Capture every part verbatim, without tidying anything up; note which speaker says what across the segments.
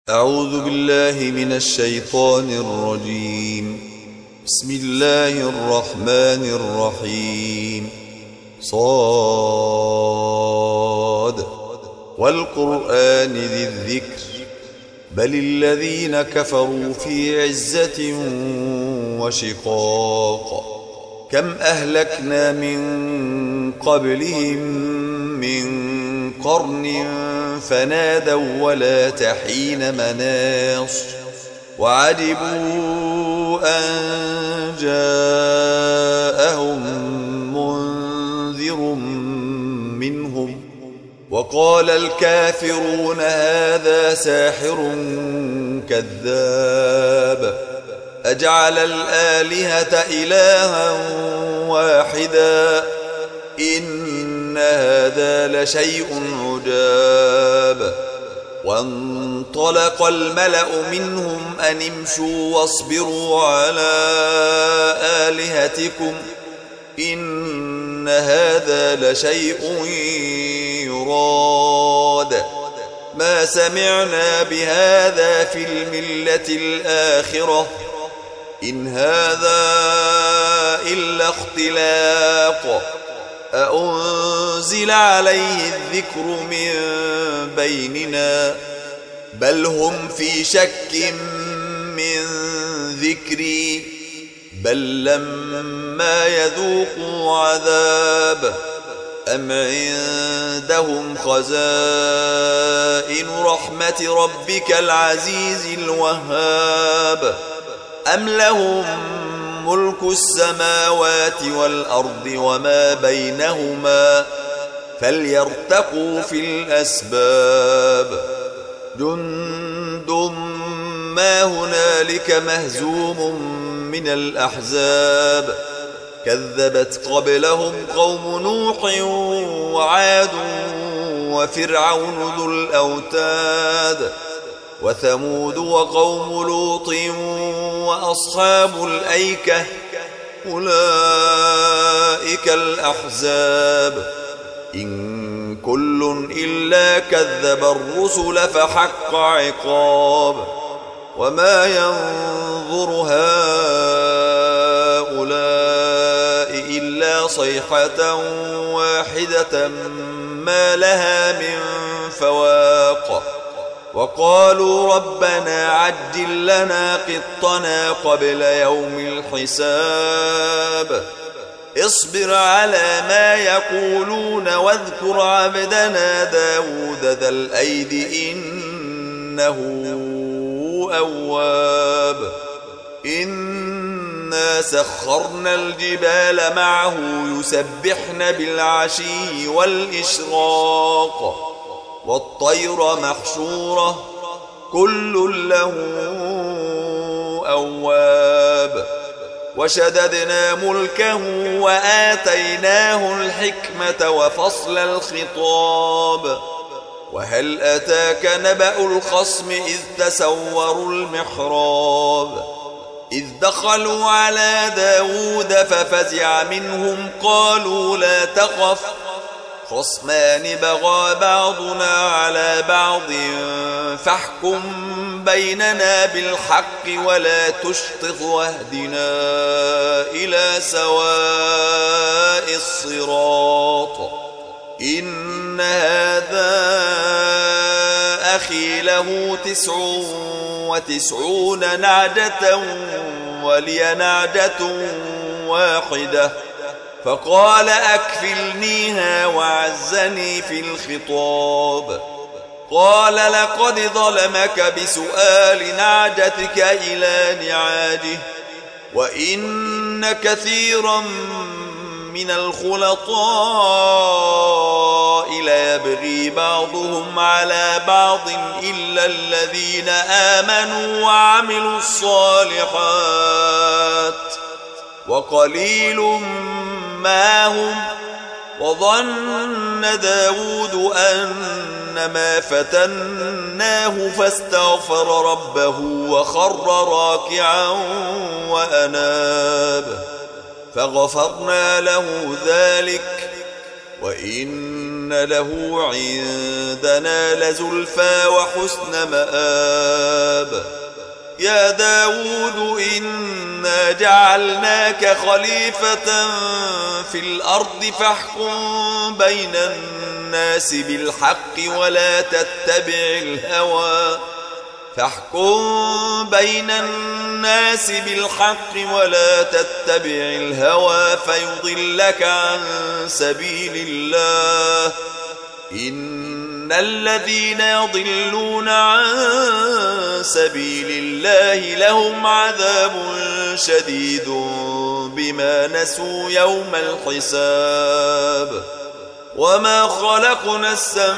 Speaker 1: أعوذ بالله من الشيطان الرجيم. بسم الله الرحمن الرحيم. صاد والقرآن ذي الذكر بل الذين كفروا في عزة وشقاق كم أهلكنا من قبلهم من قرن فنادوا ولا تحين مناص وعجبوا أن جاءهم منذر منهم وقال الكافرون هذا ساحر كذاب أجعل الآلهة إلها واحدا إن هذا لشيء عجاب. وانطلق الملأ منهم أن امشوا واصبروا على آلهتكم إن هذا لشيء يراد ما سمعنا بهذا في الملة الآخرة إن هذا إلا اختلاق أأنزل عليه الذكر من بيننا بل هم في شك من ذكري بل لما يذوقوا عذاب أم عندهم خزائن رحمة ربك العزيز الوهاب أم لهم ملك السماوات والأرض وما بينهما فليرتقوا في الأسباب جند ما هنالك مهزوم من الأحزاب كذبت قبلهم قوم نوح وعاد وفرعون ذو الأوتاد وثمود وقوم لوط وأصحاب الأيكة أولئك الأحزاب إن كل إلا كذب الرسل فحق عقاب وما ينظر هؤلاء إلا صيحة واحدة ما لها من فواق وقالوا ربنا عجل لنا قطنا قبل يوم الحساب اصبر على ما يقولون واذكر عبدنا داود ذا الأيد إنه أواب إنا سخرنا الجبال معه يسبحن بالعشي والإشراق والطير محشورة كل له أواب وشددنا ملكه وآتيناه الحكمة وفصل الخطاب وهل أتاك نبأ الخصم إذ تسوروا المحراب إذ دخلوا على داود ففزع منهم قالوا لا تخف خصمان بغى بعضنا على بعض فاحكم بيننا بالحق ولا تشطط واهدنا إلى سواء الصراط إن هذا أخي له تسع وتسعون نعجة ولي نعجة واحدة فقال أكفلنيها وعزني في الخطاب قال لقد ظلمك بسؤال نعجتك إلى نعاجه وإن كثيرا من الخلطاء ليبغي بعضهم على بعض إلا الذين آمنوا وعملوا الصالحات وقليل ما هم وظن داود أنما فتناه فاستغفر ربه وخر راكعا وأناب فغفرنا له ذلك وإن إن له عندنا لزلفى وحسن مآب يا داود إنا جعلناك خليفة في الأرض فاحكم بين الناس بالحق ولا تتبع الهوى فاحكم بين الناس بالحق ولا تتبع الهوى فيضلك عن سبيل الله إن الذين يضلون عن سبيل الله لهم عذاب شديد بما نسوا يوم الحساب وما خلقنا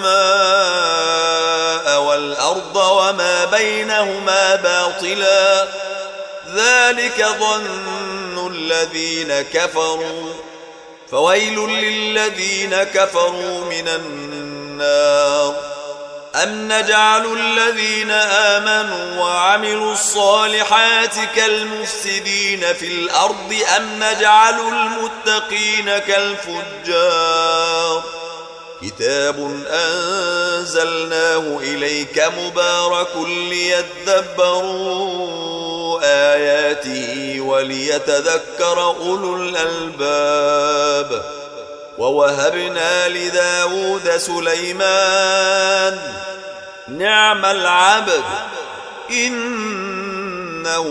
Speaker 1: السماء والأرض وما بينهما باطلا ذلك ظن الذين كفروا فويل للذين كفروا من النار أم نجعل الذين آمنوا وعملوا الصالحات كالمفسدين في الأرض أم نجعل المتقين كالفجار كتاب أنزلناه إليك مبارك ليدبروا آياته وليتذكر أولو الألباب ووهبنا لداود سليمان نعم العبد إنه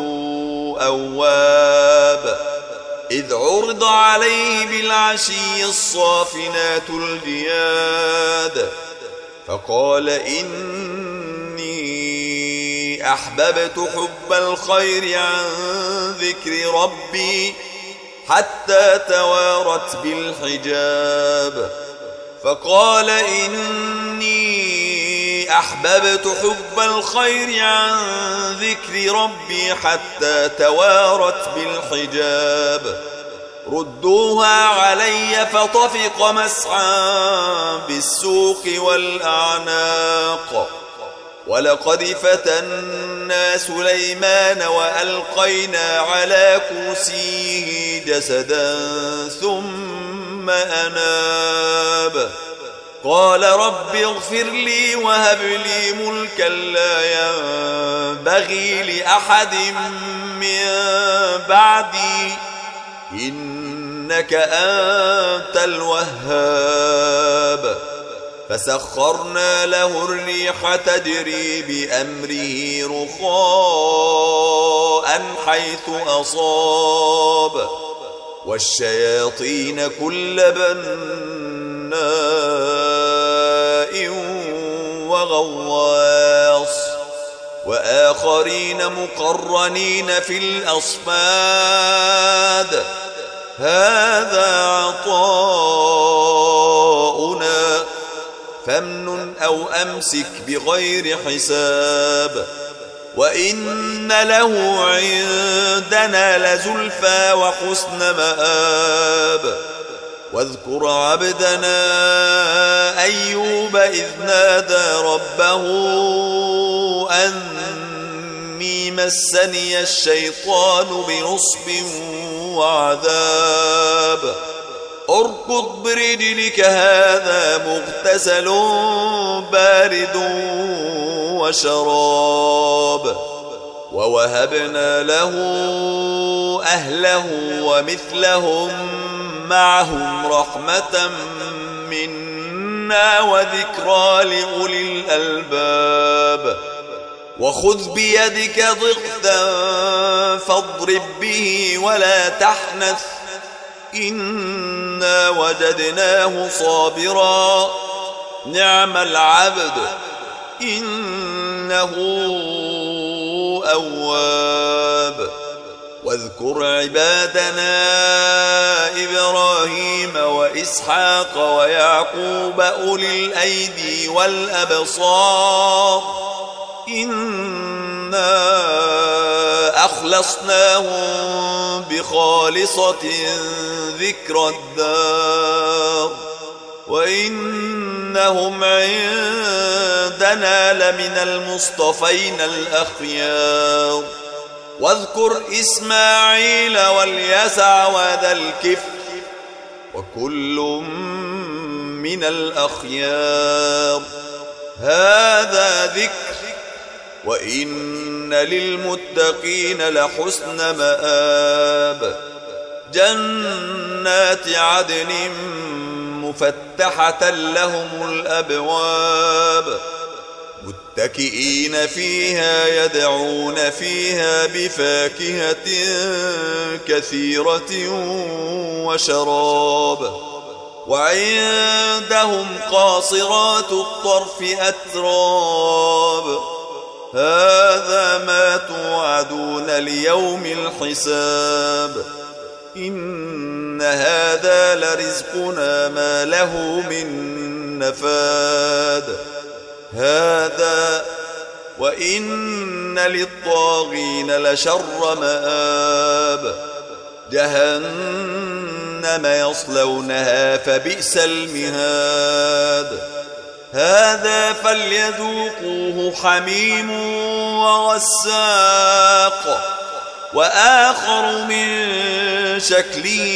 Speaker 1: أواب إذ عرض عليه بالعشي الصافنات الجياد فقال إني أحببت حب الخير عن ذكر ربي حتى توارت بالحجاب فقال إني أحببت حب الخير عن ذكر ربي حتى توارت بالحجاب ردوها علي فطفق مسعى بالسوق والأعناق ولقد فتنا سليمان وألقينا على كرسيه جسدا ثم أناب قال رب اغفر لي وهب لي ملكا لا ينبغي لأحد من بعدي إنك أنت الوهاب فسخرنا له الريح تجري بأمره رخاء حيث أصاب والشياطين كل بناء وغواص وآخرين مقرنين في الأصفاد هذا عطاؤنا فامنن أو أمسك بغير حساب وإن له عندنا لزلفى وحسن مآب واذكر عبدنا أيوب إذ نادى ربه أني مسني الشيطان بنصب وعذاب اركض برجلك هذا مغتسل بارد وشراب ووهبنا له أهله ومثلهم معهم رحمة منا وذكرى لأولي الألباب وخذ بيدك ضغثا فاضرب به ولا تحنث إنا وجدناه صابرا نعم العبد إنه أواب واذكر عبادنا إبراهيم وإسحاق ويعقوب أولي الأيدي والأبصار إنا أخلصناهم بخالصة ذكر الدار وإنهم عندنا لمن المصطفين الأخيار واذكر إسماعيل واليسع وذا الكفل وكل من الأخيار. هذا ذكر وإن للمتقين لحسن مآب. جنات عدن مفتحة لهم الأبواب متكئين فيها يدعون فيها بفاكهة كثيرة وشراب. وعندهم قاصرات الطرف أتراب. هذا ما توعدون ليوم الحساب. إن هذا لرزقنا ما له من نفاد. هذا وإن للطاغين لشر مآب. جهنم يصلونها فبئس المهاد. هذا فليذوقوه حميم وغساق وآخر من شكله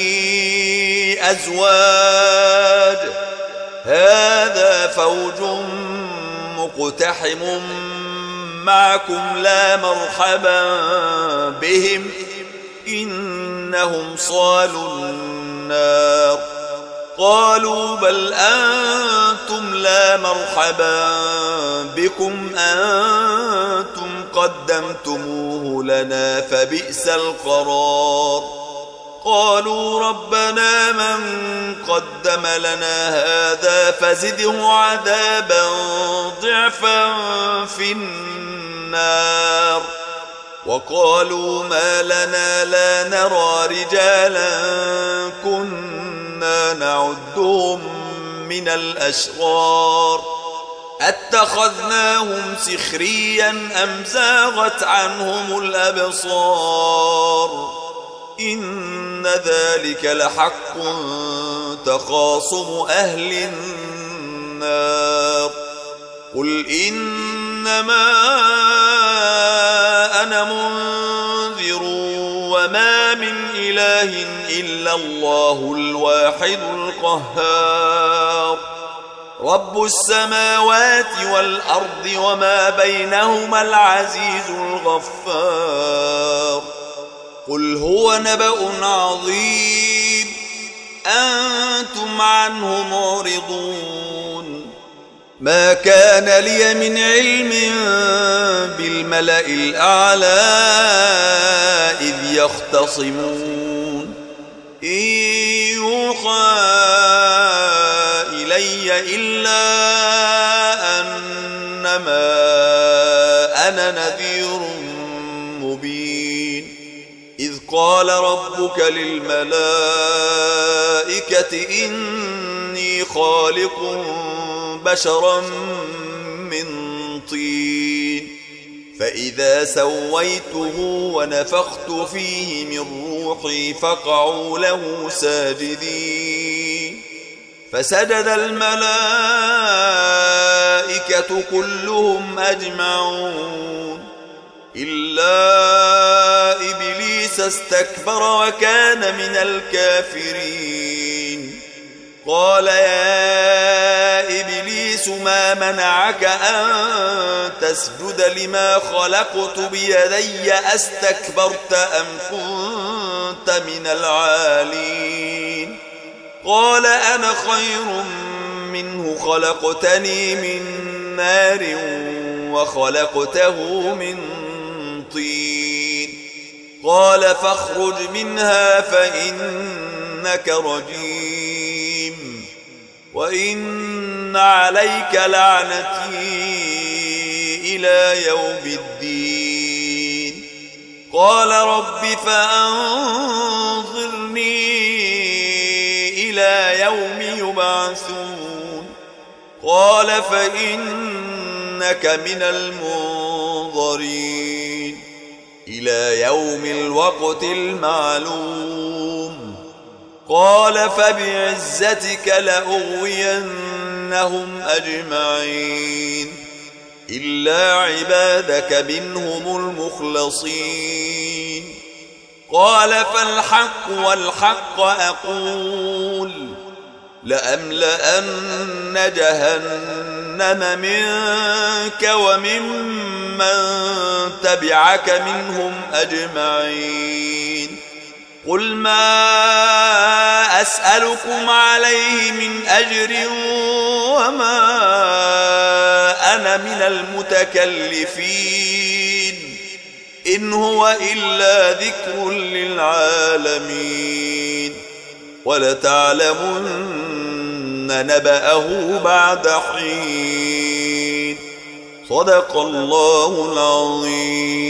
Speaker 1: أزواج. هذا فوج مقتحم معكم لا مرحبا بهم إنهم صالوا النار. قالوا بل أنتم لا مرحبا بكم أنتم قدمتموه لنا فبئس القرار. قالوا ربنا من قدم لنا هذا فزده عذابا ضعفا في النار. وقالوا ما لنا لا نرى رجالا كنا نعدهم من الأشرار أتخذناهم سخريا أم زاغت عنهم الأبصار. إن ذلك لحق تخاصم أهل النار. قل إنما أنا منذر وما من إله إلا الله الواحد القهار. رب السماوات والأرض وما بينهما العزيز الغفار. قل هو نبأ عظيم أنتم عنه معرضون. ما كان لي من علم بالملأ الأعلى إذ يختصمون. إن يوحى إلي إلا أنما أنا نذير مبين. إذ قال ربك للملائكة إني خالق بشرا من طين فإذا سويته ونفخت فيه من روحي فقعوا له ساجدين. فسجد الملائكة كلهم أجمعون إلا إبليس استكبر وكان من الكافرين. قال يا إبليس ما منعك أن تسجد لما خلقت بيدي أستكبرت أم كنت من العالين. قال أنا خير منه خلقتني من نار وخلقته من طين. قال فاخرج منها فإنك رجيم وإن عليك لعنتي إلى يوم الدين. قال رب فأنظرني إلى يوم يبعثون. قال فإنك من المنظرين إلى يوم الوقت المعلوم. قال فبعزتك لأغوينهم أجمعين إلا عبادك منهم المخلصين. قال فالحق والحق أقول لأملأن جهنم منك وممن تبعك منهم أجمعين قل ما أسألكم عليه من أجر وما أنا من المتكلفين إن هو إلا ذكر للعالمين ولتعلمن نبأه بعد حين صدق الله العظيم.